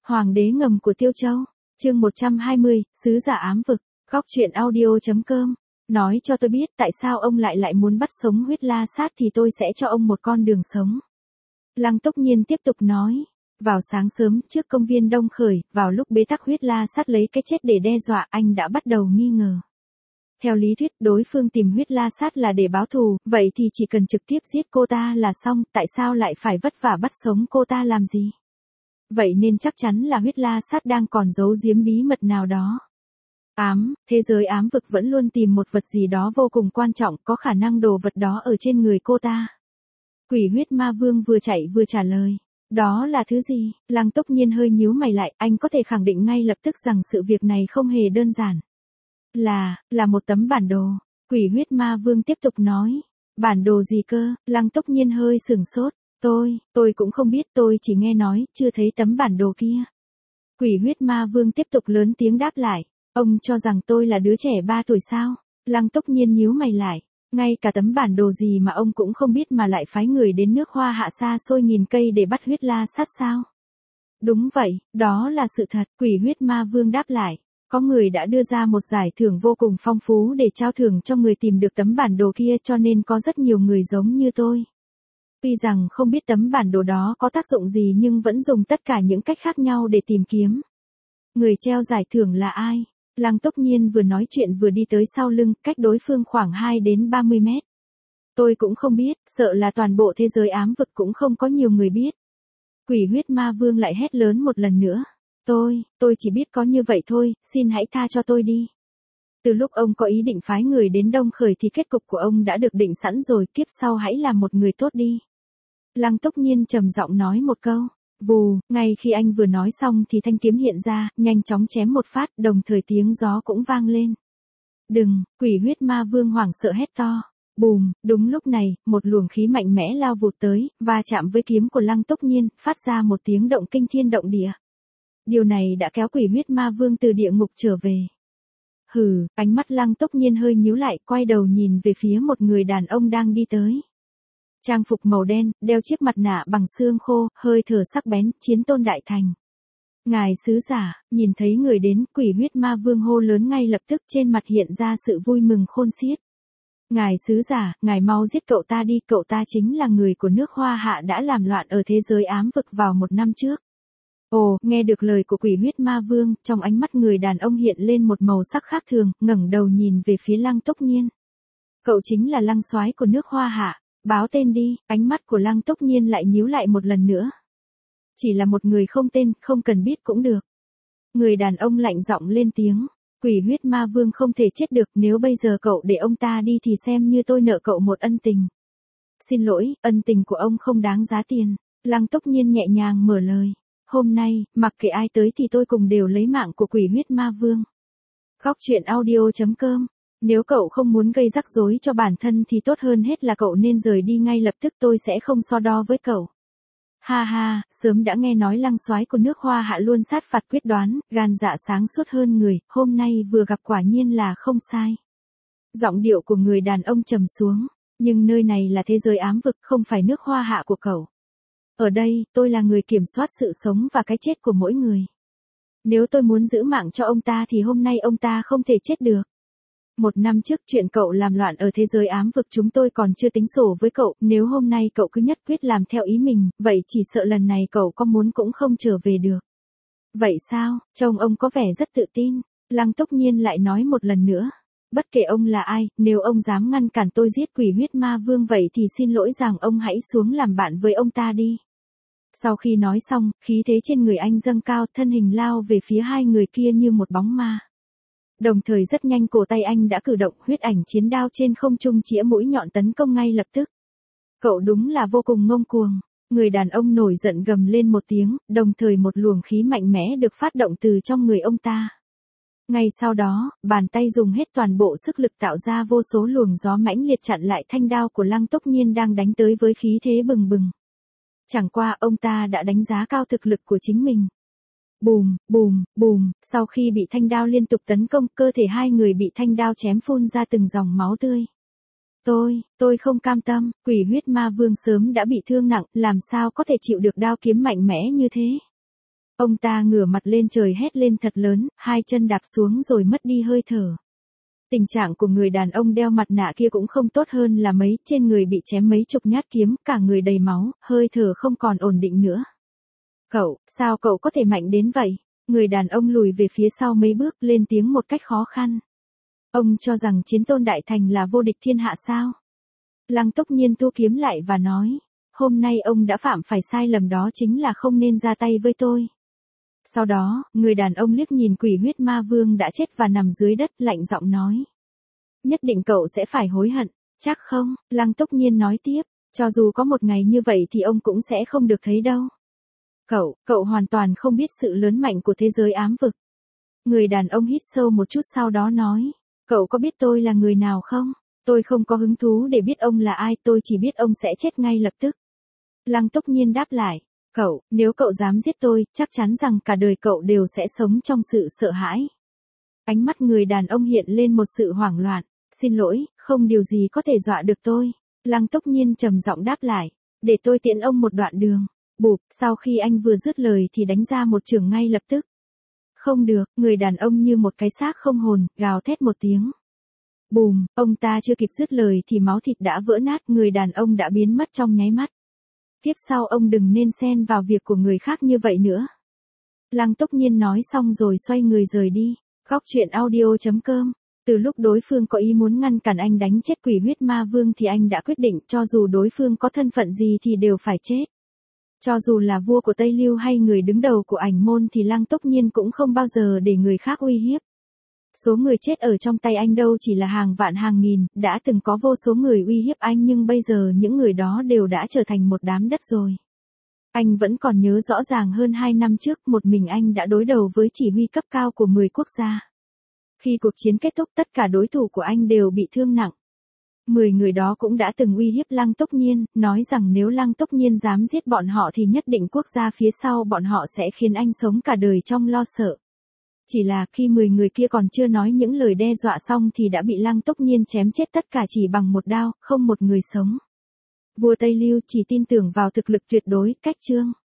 Hoàng đế ngầm của Tiêu Châu, chương 120, sứ giả ám vực, góc truyện audio.com. Nói cho tôi biết tại sao ông lại muốn bắt sống Huyết La Sát thì tôi sẽ cho ông một con đường sống. Lăng Túc Nhiên tiếp tục nói. Vào sáng sớm trước công viên Đông Khởi, vào lúc bế tắc Huyết La Sát lấy cái chết để đe dọa, anh đã bắt đầu nghi ngờ. Theo lý thuyết đối phương tìm Huyết La Sát là để báo thù, vậy thì chỉ cần trực tiếp giết cô ta là xong, tại sao lại phải vất vả bắt sống cô ta làm gì? Vậy nên chắc chắn là Huyết La Sát đang còn giấu giếm bí mật nào đó. Thế giới ám vực vẫn luôn tìm một vật gì đó vô cùng quan trọng, có khả năng đồ vật đó ở trên người cô ta. Quỷ huyết ma vương vừa chạy vừa trả lời. Đó là thứ gì? Lăng Túc Nhiên hơi nhíu mày lại, anh có thể khẳng định ngay lập tức rằng sự việc này không hề đơn giản. Là một tấm bản đồ. Quỷ huyết ma vương tiếp tục nói. Bản đồ gì cơ? Lăng Túc Nhiên hơi sửng sốt. Tôi cũng không biết, tôi chỉ nghe nói, chưa thấy tấm bản đồ kia. Quỷ huyết ma vương tiếp tục lớn tiếng đáp lại. Ông cho rằng tôi là đứa trẻ 3 tuổi sao? Lăng Túc Nhiên nhíu mày lại. Ngay cả tấm bản đồ gì mà ông cũng không biết mà lại phái người đến nước Hoa Hạ xa xôi nghìn cây để bắt Huyết La Sát sao? Đúng vậy, đó là sự thật, quỷ huyết ma vương đáp lại. Có người đã đưa ra một giải thưởng vô cùng phong phú để trao thưởng cho người tìm được tấm bản đồ kia, cho nên có rất nhiều người giống như tôi. Tuy rằng không biết tấm bản đồ đó có tác dụng gì nhưng vẫn dùng tất cả những cách khác nhau để tìm kiếm. Người treo giải thưởng là ai? Lăng Túc Nhiên vừa nói chuyện vừa đi tới sau lưng, cách đối phương khoảng 2 đến 30 mét. Tôi cũng không biết, sợ là toàn bộ thế giới ám vực cũng không có nhiều người biết. Quỷ huyết ma vương lại hét lớn một lần nữa. Tôi chỉ biết có như vậy thôi, xin hãy tha cho tôi đi. Từ lúc ông có ý định phái người đến Đông Khởi thì kết cục của ông đã được định sẵn rồi, kiếp sau hãy làm một người tốt đi. Lăng Túc Nhiên trầm giọng nói một câu. Vù, ngay khi anh vừa nói xong thì thanh kiếm hiện ra, nhanh chóng chém một phát, đồng thời tiếng gió cũng vang lên. Đừng, quỷ huyết ma vương hoảng sợ hét to. Bùm, đúng lúc này, một luồng khí mạnh mẽ lao vụt tới, và chạm với kiếm của Lăng Túc Nhiên, phát ra một tiếng động kinh thiên động địa. Điều này đã kéo quỷ huyết ma vương từ địa ngục trở về. Hừ, ánh mắt Lăng Túc Nhiên hơi nhíu lại, quay đầu nhìn về phía một người đàn ông đang đi tới. Trang phục màu đen, đeo chiếc mặt nạ bằng xương khô, hơi thở sắc bén, chiến tôn đại thành. Ngài sứ giả, nhìn thấy người đến, quỷ huyết ma vương hô lớn ngay lập tức, trên mặt hiện ra sự vui mừng khôn xiết. Ngài sứ giả, ngài mau giết cậu ta đi, cậu ta chính là người của nước Hoa Hạ đã làm loạn ở thế giới ám vực vào 1 năm trước. Ồ, nghe được lời của quỷ huyết ma vương, trong ánh mắt người đàn ông hiện lên một màu sắc khác thường, ngẩng đầu nhìn về phía Lăng Túc Nhiên. Cậu chính là Lăng soái của nước Hoa Hạ. Báo tên đi, ánh mắt của Lăng Túc Nhiên lại nhíu lại một lần nữa. Chỉ là một người không tên, không cần biết cũng được. Người đàn ông lạnh giọng lên tiếng. Quỷ huyết ma vương không thể chết được, nếu bây giờ cậu để ông ta đi thì xem như tôi nợ cậu một ân tình. Xin lỗi, ân tình của ông không đáng giá tiền. Lăng Túc Nhiên nhẹ nhàng mở lời. Hôm nay, mặc kệ ai tới thì tôi cùng đều lấy mạng của quỷ huyết ma vương. Góc truyện audio.com. Nếu cậu không muốn gây rắc rối cho bản thân thì tốt hơn hết là cậu nên rời đi ngay lập tức, tôi sẽ không so đo với cậu. Ha ha, sớm đã nghe nói Lăng soái của nước Hoa Hạ luôn sát phạt quyết đoán, gan dạ sáng suốt hơn người, hôm nay vừa gặp quả nhiên là không sai. Giọng điệu của người đàn ông trầm xuống, nhưng nơi này là thế giới ám vực, không phải nước Hoa Hạ của cậu. Ở đây, tôi là người kiểm soát sự sống và cái chết của mỗi người. Nếu tôi muốn giữ mạng cho ông ta thì hôm nay ông ta không thể chết được. 1 năm trước chuyện cậu làm loạn ở thế giới ám vực chúng tôi còn chưa tính sổ với cậu, nếu hôm nay cậu cứ nhất quyết làm theo ý mình, vậy chỉ sợ lần này cậu có muốn cũng không trở về được. Vậy sao, trông ông có vẻ rất tự tin, Lăng Túc Nhiên lại nói một lần nữa. Bất kể ông là ai, nếu ông dám ngăn cản tôi giết quỷ huyết ma vương vậy thì xin lỗi rằng ông hãy xuống làm bạn với ông ta đi. Sau khi nói xong, khí thế trên người anh dâng cao, thân hình lao về phía hai người kia như một bóng ma. Đồng thời rất nhanh cổ tay anh đã cử động, huyết ảnh chiến đao trên không trung chĩa mũi nhọn tấn công ngay lập tức. Cậu đúng là vô cùng ngông cuồng. Người đàn ông nổi giận gầm lên một tiếng, đồng thời một luồng khí mạnh mẽ được phát động từ trong người ông ta. Ngay sau đó, bàn tay dùng hết toàn bộ sức lực tạo ra vô số luồng gió mãnh liệt chặn lại thanh đao của Lăng Túc Nhiên đang đánh tới với khí thế bừng bừng. Chẳng qua ông ta đã đánh giá cao thực lực của chính mình. Bùm, sau khi bị thanh đao liên tục tấn công, cơ thể hai người bị thanh đao chém phun ra từng dòng máu tươi. Tôi không cam tâm, quỷ huyết ma vương sớm đã bị thương nặng, làm sao có thể chịu được đao kiếm mạnh mẽ như thế. Ông ta ngửa mặt lên trời hét lên thật lớn, hai chân đạp xuống rồi mất đi hơi thở. Tình trạng của người đàn ông đeo mặt nạ kia cũng không tốt hơn là mấy, trên người bị chém mấy chục nhát kiếm, cả người đầy máu, hơi thở không còn ổn định nữa. Cậu, sao cậu có thể mạnh đến vậy? Người đàn ông lùi về phía sau mấy bước, lên tiếng một cách khó khăn. Ông cho rằng Chiến Tôn Đại Thành là vô địch thiên hạ sao? Lăng Túc Nhiên thu kiếm lại và nói, hôm nay ông đã phạm phải sai lầm, đó chính là không nên ra tay với tôi. Sau đó, người đàn ông liếc nhìn Quỷ Huyết Ma Vương đã chết và nằm dưới đất, lạnh giọng nói. Nhất định cậu sẽ phải hối hận, chắc không? Lăng Túc Nhiên nói tiếp, cho dù có một ngày như vậy thì ông cũng sẽ không được thấy đâu. Cậu hoàn toàn không biết sự lớn mạnh của thế giới ám vực. Người đàn ông hít sâu một chút sau đó nói, cậu có biết tôi là người nào không? Tôi không có hứng thú để biết ông là ai, tôi chỉ biết ông sẽ chết ngay lập tức. Lăng Túc Nhiên đáp lại, nếu cậu dám giết tôi, chắc chắn rằng cả đời cậu đều sẽ sống trong sự sợ hãi. Ánh mắt người đàn ông hiện lên một sự hoảng loạn, xin lỗi, không điều gì có thể dọa được tôi. Lăng Túc Nhiên trầm giọng đáp lại, để tôi tiễn ông một đoạn đường. Bụp, sau khi anh vừa dứt lời thì đánh ra một chưởng ngay lập tức. Không được, người đàn ông như một cái xác không hồn, gào thét một tiếng. Bùm, ông ta chưa kịp dứt lời thì máu thịt đã vỡ nát, người đàn ông đã biến mất trong nháy mắt. Tiếp sau ông đừng nên xen vào việc của người khác như vậy nữa. Lăng Túc Nhiên nói xong rồi xoay người rời đi. Góc truyện audio.com. Từ lúc đối phương có ý muốn ngăn cản anh đánh chết Quỷ Huyết Ma Vương thì anh đã quyết định cho dù đối phương có thân phận gì thì đều phải chết. Cho dù là vua của Tây Lưu hay người đứng đầu của Ảnh Môn thì Lăng Túc Nhiên cũng không bao giờ để người khác uy hiếp. Số người chết ở trong tay anh đâu chỉ là hàng vạn hàng nghìn, đã từng có vô số người uy hiếp anh nhưng bây giờ những người đó đều đã trở thành một đám đất rồi. Anh vẫn còn nhớ rõ ràng hơn 2 năm trước một mình anh đã đối đầu với chỉ huy cấp cao của 10 quốc gia. Khi cuộc chiến kết thúc tất cả đối thủ của anh đều bị thương nặng. 10 người đó cũng đã từng uy hiếp Lăng Túc Nhiên, nói rằng nếu Lăng Túc Nhiên dám giết bọn họ thì nhất định quốc gia phía sau bọn họ sẽ khiến anh sống cả đời trong lo sợ. Chỉ là khi 10 người kia còn chưa nói những lời đe dọa xong thì đã bị Lăng Túc Nhiên chém chết tất cả chỉ bằng một đao, không một người sống. Vua Tây Lưu chỉ tin tưởng vào thực lực tuyệt đối, cách chương.